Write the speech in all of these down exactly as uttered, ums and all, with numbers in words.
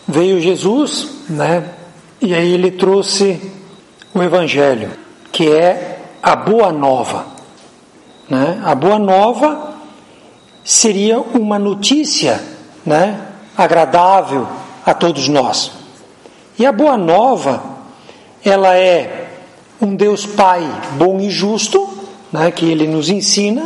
Veio Jesus, né? E aí ele trouxe o Evangelho, que é a Boa Nova, né? A Boa Nova seria uma notícia, né, agradável a todos nós. E a Boa Nova, ela é um Deus Pai bom e justo, né, que Ele nos ensina,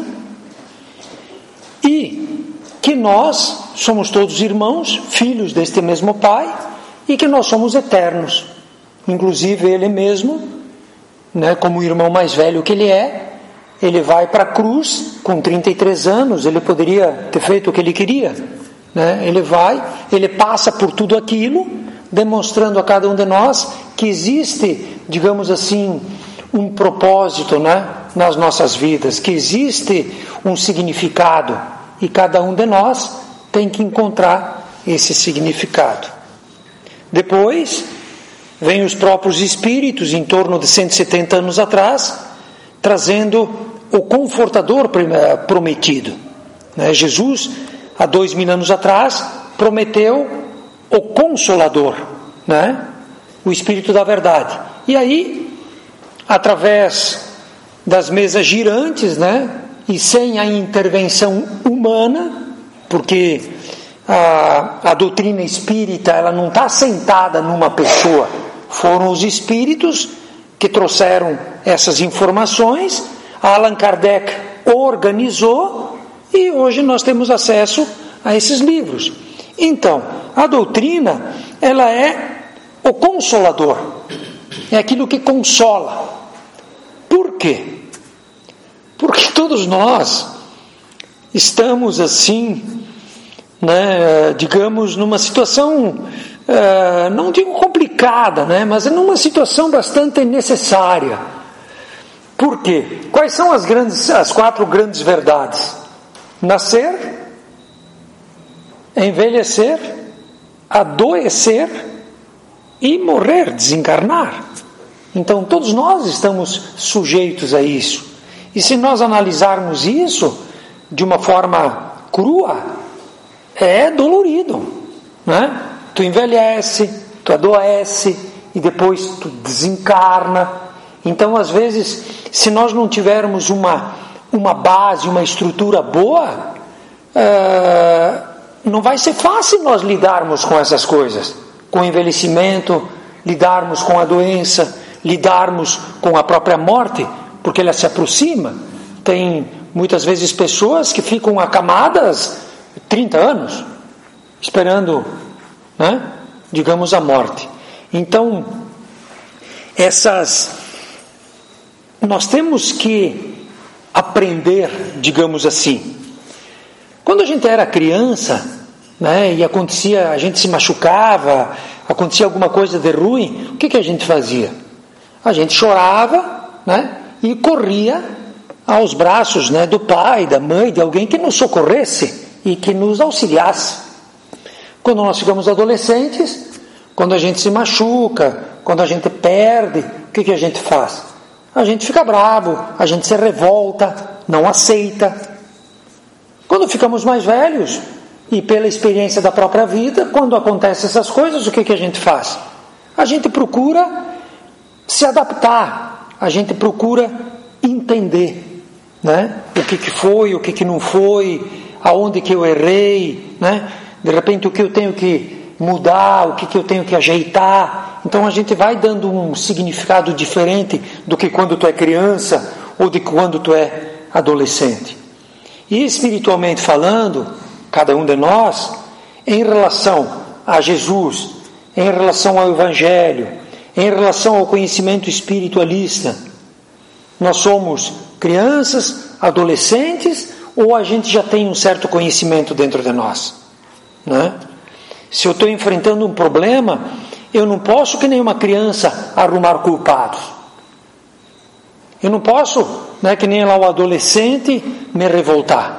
e que nós somos todos irmãos, filhos deste mesmo Pai, e que nós somos eternos. Inclusive Ele mesmo, né, como o irmão mais velho que Ele é, Ele vai para a cruz com trinta e três anos, Ele poderia ter feito o que Ele queria, né? Ele vai, Ele passa por tudo aquilo, demonstrando a cada um de nós que existe, digamos assim, um propósito, né, nas nossas vidas, que existe um significado, e cada um de nós tem que encontrar esse significado. Depois vem os próprios Espíritos, em torno de cento e setenta anos atrás, trazendo o Confortador prometido, né? Jesus, há dois mil anos atrás, prometeu o Consolador, né? O Espírito da Verdade. E aí, através das mesas girantes, né, e sem a intervenção humana, porque a, a doutrina espírita, ela não está sentada numa pessoa, foram os espíritos que trouxeram essas informações, Allan Kardec organizou, e hoje nós temos acesso a esses livros. Então, a doutrina, ela é o consolador, é aquilo que consola. Por quê? Porque todos nós estamos assim, né, digamos, numa situação, uh, não digo complicada, né, mas numa situação bastante necessária. Por quê? Quais são as, grandes, as quatro grandes verdades? Nascer, envelhecer, adoecer e morrer, desencarnar. Então todos nós estamos sujeitos a isso. E se nós analisarmos isso de uma forma crua, é dolorido, né? Tu envelhece, tu adoece e depois tu desencarna. Então, às vezes, se nós não tivermos uma, uma base, uma estrutura boa, é, não vai ser fácil nós lidarmos com essas coisas, com o envelhecimento, lidarmos com a doença, lidarmos com a própria morte, porque ela se aproxima. Tem muitas vezes pessoas que ficam acamadas trinta anos, esperando, né, digamos, a morte. Então, essas, nós temos que aprender, digamos assim. Quando a gente era criança, né, e acontecia, a gente se machucava, acontecia alguma coisa de ruim, o que, que a gente fazia? A gente chorava, né, e corria aos braços, né, do pai, da mãe, de alguém que nos socorresse e que nos auxiliasse. Quando nós ficamos adolescentes, quando a gente se machuca, quando a gente perde, o que, que a gente faz? A gente fica bravo, a gente se revolta, não aceita. Quando ficamos mais velhos, e pela experiência da própria vida, quando acontecem essas coisas, o que, que a gente faz? A gente procura se adaptar, a gente procura entender, né, o que, que foi, o que, que não foi, aonde que eu errei, né? De repente o que eu tenho que mudar, o que, que eu tenho que ajeitar. Então a gente vai dando um significado diferente do que quando tu é criança ou de quando tu é adolescente. E espiritualmente falando, cada um de nós, em relação a Jesus, em relação ao Evangelho, em relação ao conhecimento espiritualista, nós somos crianças, adolescentes, ou a gente já tem um certo conhecimento dentro de nós, né? Se eu estou enfrentando um problema, eu não posso, que nem uma criança, arrumar culpados. Eu não posso, né, que nem lá o adolescente, me revoltar.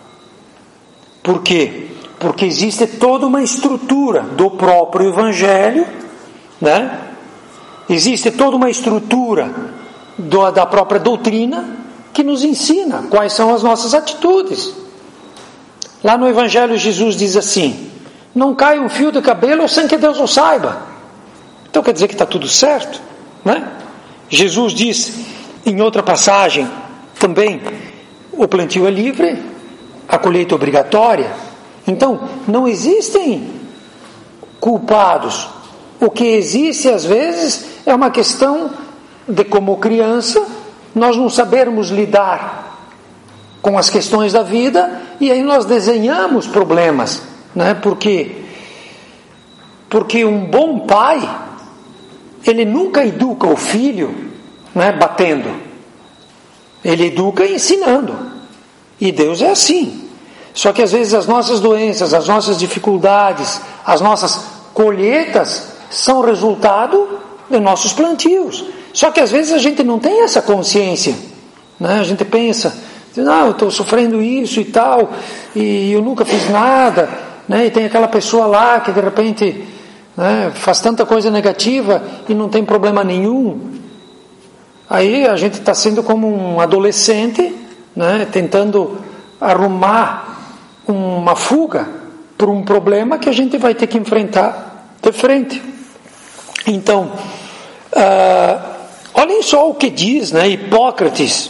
Por quê? Porque existe toda uma estrutura do próprio Evangelho, né? Existe toda uma estrutura do, da própria doutrina que nos ensina quais são as nossas atitudes. Lá no Evangelho Jesus diz assim: não cai um fio de cabelo sem que Deus o saiba. Então quer dizer que está tudo certo, né? Jesus diz em outra passagem também, o plantio é livre, a colheita é obrigatória. Então não existem culpados. O que existe às vezes é uma questão de, como criança, nós não sabermos lidar com as questões da vida, e aí nós desenhamos problemas, né? Porque, porque um bom pai, ele nunca educa o filho, né, batendo. Ele educa ensinando. E Deus é assim. Só que às vezes as nossas doenças, as nossas dificuldades, as nossas colheitas são resultado de nossos plantios. Só que às vezes a gente não tem essa consciência, né? A gente pensa, não, eu estou sofrendo isso e tal, e eu nunca fiz nada, né? E tem aquela pessoa lá que de repente, né, faz tanta coisa negativa e não tem problema nenhum. Aí a gente está sendo como um adolescente, né, tentando arrumar uma fuga para um problema que a gente vai ter que enfrentar de frente. Então, uh, olhem só o que diz, né, Hipócrates.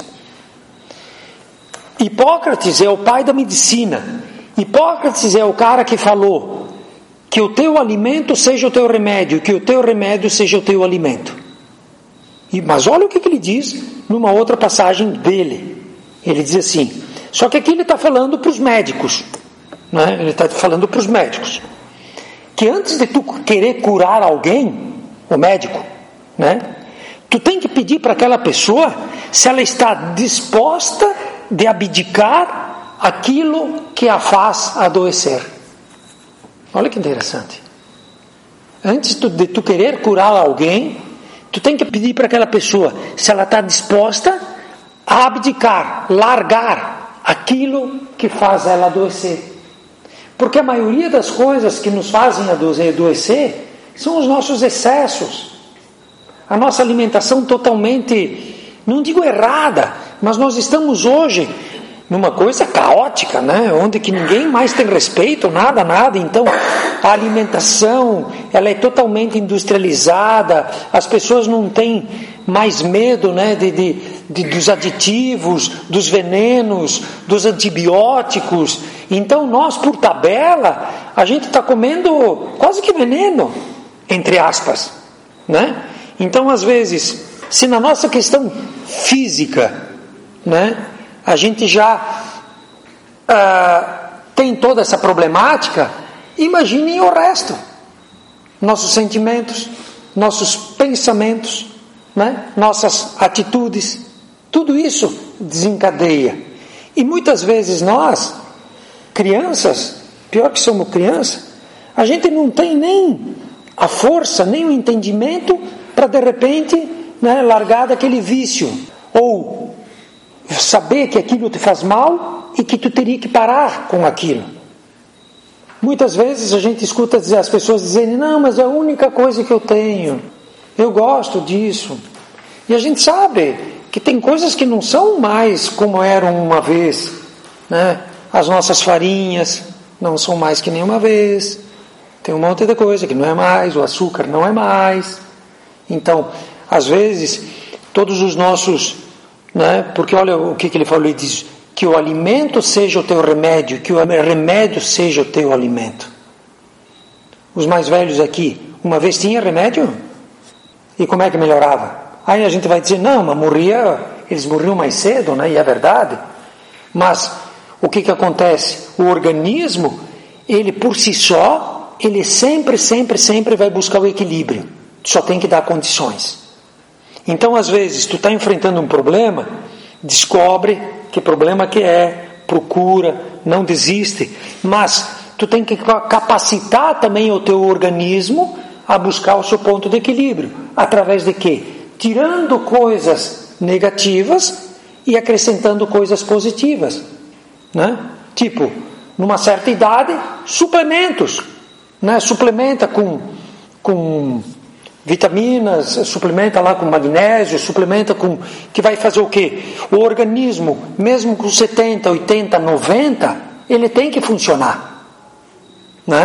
Hipócrates é o pai da medicina. Hipócrates é o cara que falou que o teu alimento seja o teu remédio, que o teu remédio seja o teu alimento. E, mas olha o que, que ele diz numa outra passagem dele. Ele diz assim, só que aqui ele está falando para os médicos, né? Ele está falando para os médicos, que antes de tu querer curar alguém, o médico, né, tu tem que pedir para aquela pessoa se ela está disposta de abdicar aquilo que a faz adoecer. Olha que interessante. Antes de tu querer curar alguém, tu tem que pedir para aquela pessoa se ela está disposta a abdicar, largar aquilo que faz ela adoecer. Porque a maioria das coisas que nos fazem adoecer são os nossos excessos. A nossa alimentação totalmente, não digo errada, mas nós estamos hoje numa coisa caótica, né? Onde que ninguém mais tem respeito, nada, nada. Então, a alimentação, ela é totalmente industrializada, as pessoas não têm mais medo, né, de, de, de, dos aditivos, dos venenos, dos antibióticos. Então, nós, por tabela, a gente está comendo quase que veneno, entre aspas, né? Então, às vezes, se na nossa questão física, né, a gente já uh, tem toda essa problemática, imaginem o resto. Nossos sentimentos, nossos pensamentos, né? Nossas atitudes, tudo isso desencadeia. E muitas vezes nós, crianças, pior que somos crianças, a gente não tem nem a força, nem o entendimento para de repente, né, largar daquele vício, ou saber que aquilo te faz mal e que tu teria que parar com aquilo. Muitas vezes a gente escuta dizer, as pessoas dizendo, não, mas é a única coisa que eu tenho, eu gosto disso. E a gente sabe que tem coisas que não são mais como eram uma vez, né? As nossas farinhas não são mais que nem uma vez, tem um monte de coisa que não é mais, o açúcar não é mais. Então, às vezes, todos os nossos, né? Porque olha o que, que ele falou, ele diz que o alimento seja o teu remédio, que o remédio seja o teu alimento. Os mais velhos aqui, uma vez tinha remédio? E como é que melhorava? Aí a gente vai dizer, não, mas morria, eles morriam mais cedo, né? E é verdade. Mas o que que acontece? O organismo, ele por si só, ele sempre, sempre, sempre vai buscar o equilíbrio. Só tem que dar condições. Então, às vezes, tu está enfrentando um problema, descobre que problema que é, procura, não desiste, mas tu tem que capacitar também o teu organismo a buscar o seu ponto de equilíbrio. Através de quê? Tirando coisas negativas e acrescentando coisas positivas, né? Tipo, numa certa idade, suplementos, né? Suplementa com, com vitaminas, suplementa lá com magnésio, suplementa com, que vai fazer o quê? O organismo, mesmo com setenta, oitenta, noventa, ele tem que funcionar, né?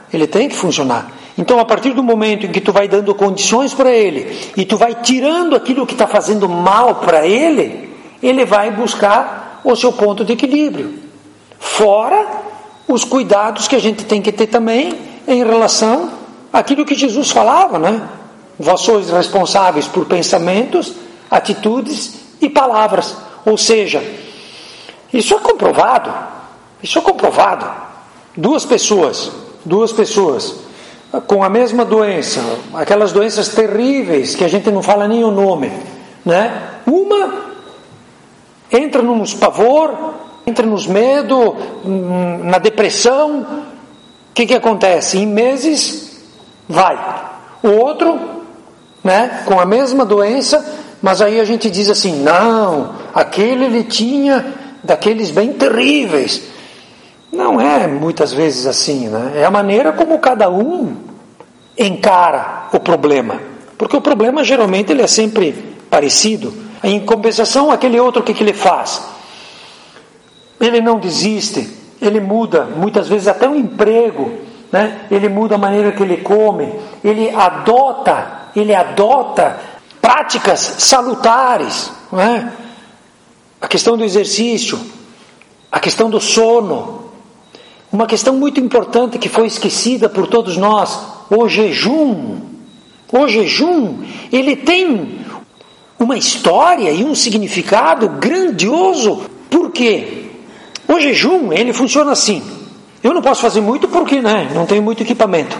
ele tem que funcionar. Então, a partir do momento em que tu vai dando condições para ele, e tu vai tirando aquilo que está fazendo mal para ele, ele vai buscar o seu ponto de equilíbrio. Fora os cuidados que a gente tem que ter também em relação àquilo que Jesus falava, né? Vós sois responsáveis por pensamentos, atitudes e palavras. Ou seja, isso é comprovado. Isso é comprovado. Duas pessoas, duas pessoas com a mesma doença, aquelas doenças terríveis que a gente não fala nem o nome, né? Uma entra nos pavor, entra nos medos, na depressão. O que que acontece? Em meses vai. O outro, né, com a mesma doença, mas aí a gente diz assim, não, aquele ele tinha daqueles bem terríveis. Não é muitas vezes assim, né? É a maneira como cada um encara o problema, porque o problema geralmente ele é sempre parecido. Em compensação, aquele outro, o que, que ele faz? Ele não desiste, ele muda muitas vezes até o emprego, né? Ele muda a maneira que ele come, ele adota, ele adota práticas salutares, não é? A questão do exercício, a questão do sono. Uma questão muito importante que foi esquecida por todos nós, o jejum. O jejum, ele tem uma história e um significado grandioso. Por quê? O jejum, ele funciona assim. Eu não posso fazer muito porque, né, não tenho muito equipamento.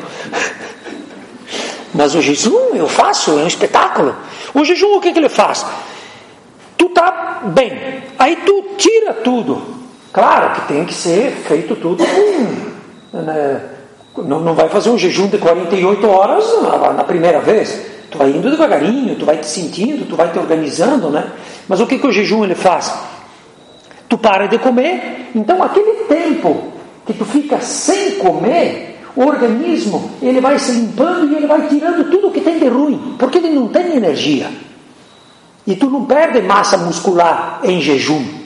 Mas o jejum eu faço, é um espetáculo. O jejum, o que, que ele faz? Tu tá bem, aí tu tira tudo. Claro que tem que ser feito tudo com, né, não, não vai fazer um jejum de quarenta e oito horas na, na primeira vez. Tu vai indo devagarinho, tu vai te sentindo, tu vai te organizando, né? Mas o que, que o jejum ele faz? Tu para de comer, então aquele tempo que tu fica sem comer, o organismo ele vai se limpando e ele vai tirando tudo que tem de ruim, porque ele não tem energia. E tu não perde massa muscular em jejum.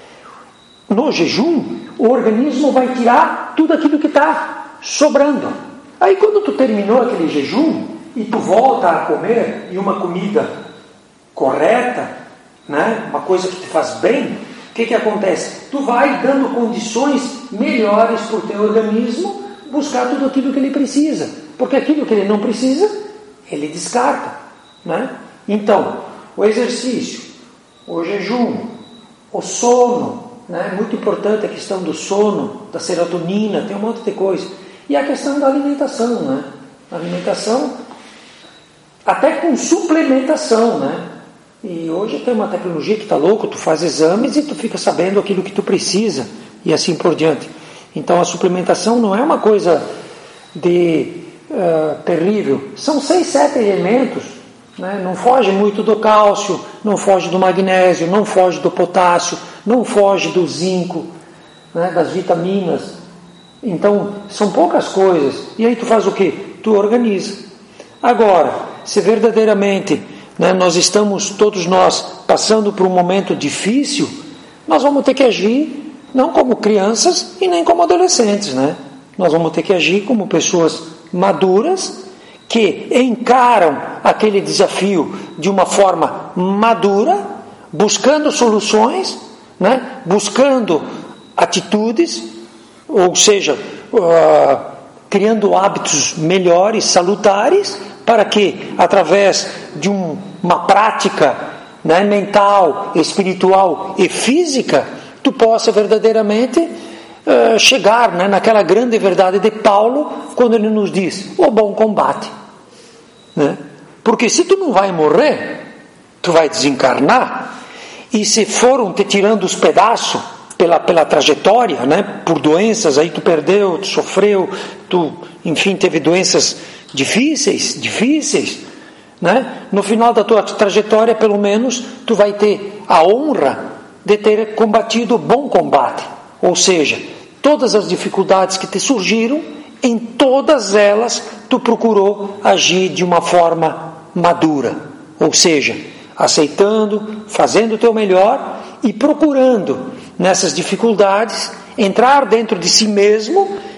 No jejum, o organismo vai tirar tudo aquilo que está sobrando. Aí quando tu terminou aquele jejum e tu volta a comer, e uma comida correta, né, uma coisa que te faz bem, o que que acontece? Tu vai dando condições melhores para o teu organismo buscar tudo aquilo que ele precisa, porque aquilo que ele não precisa, ele descarta, né? Então, o exercício, o jejum, o sono, né? Muito importante a questão do sono, da serotonina, tem um monte de coisa. E a questão da alimentação, né? A alimentação, até com suplementação, né? E hoje tem uma tecnologia que está louco, tu faz exames e tu fica sabendo aquilo que tu precisa, e assim por diante. Então a suplementação não é uma coisa de uh, terrível. São seis, sete elementos, né? Não foge muito do cálcio, não foge do magnésio, não foge do potássio, não foge do zinco, né? Das vitaminas. Então são poucas coisas. E aí tu faz o quê? Tu organiza. Agora, se verdadeiramente, né, nós estamos, todos nós, passando por um momento difícil, nós vamos ter que agir não como crianças e nem como adolescentes, né? Nós vamos ter que agir como pessoas maduras que encaram aquele desafio de uma forma madura, buscando soluções, né? Buscando atitudes, ou seja, uh, criando hábitos melhores, salutares, para que, através de um, uma prática, né, mental, espiritual e física, tu possa verdadeiramente uh, chegar, né, naquela grande verdade de Paulo, quando ele nos diz, o bom combate. Né? Porque se tu não vai morrer, tu vai desencarnar, e se foram te tirando os pedaços pela, pela trajetória, né, por doenças, aí tu perdeu, tu sofreu, tu, enfim, teve doenças difíceis, difíceis, né? No final da tua trajetória, pelo menos, tu vai ter a honra de ter combatido o bom combate. Ou seja, todas as dificuldades que te surgiram, em todas elas, tu procurou agir de uma forma madura. Ou seja, aceitando, fazendo o teu melhor e procurando, nessas dificuldades, entrar dentro de si mesmo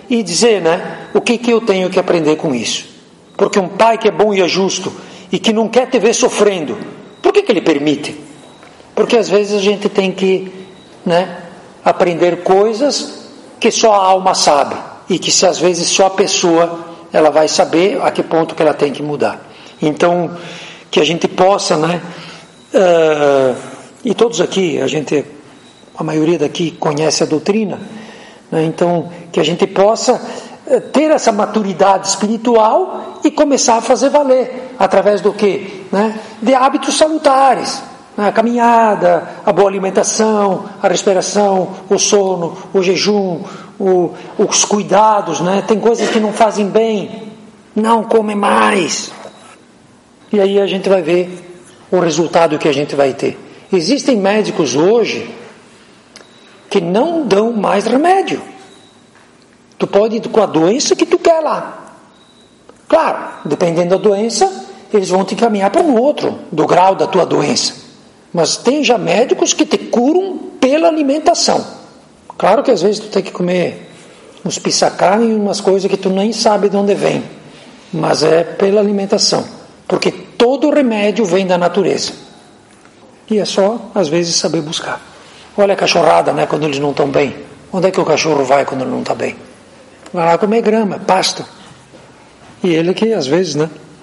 e dizer, né, o que, que eu tenho que aprender com isso. Porque um pai que é bom e é justo e que não quer te ver sofrendo, por que, que ele permite? Porque às vezes a gente tem que, né, aprender coisas que só a alma sabe e que se às vezes só a pessoa ela vai saber a que ponto que ela tem que mudar. Então, que a gente possa, né, uh, e todos aqui, a gente, a maioria daqui conhece a doutrina, né, então que a gente possa ter essa maturidade espiritual e começar a fazer valer, através do quê? Né, de hábitos salutares, né, a caminhada, a boa alimentação, a respiração, o sono, o jejum, o, os cuidados, né, tem coisas que não fazem bem, não come mais, e aí a gente vai ver o resultado que a gente vai ter. Existem médicos hoje que não dão mais remédio. Tu pode ir com a doença que tu quer lá. Claro, dependendo da doença, eles vão te encaminhar para um outro, do grau da tua doença. Mas tem já médicos que te curam pela alimentação. Claro que às vezes tu tem que comer uns pisacá e umas coisas que tu nem sabe de onde vem. Mas é pela alimentação. Porque todo remédio vem da natureza. E é só, às vezes, saber buscar. Olha a cachorrada, né, quando eles não estão bem. Onde é que o cachorro vai quando ele não está bem? Vai lá comer grama, pasto. E ele que, às vezes, né,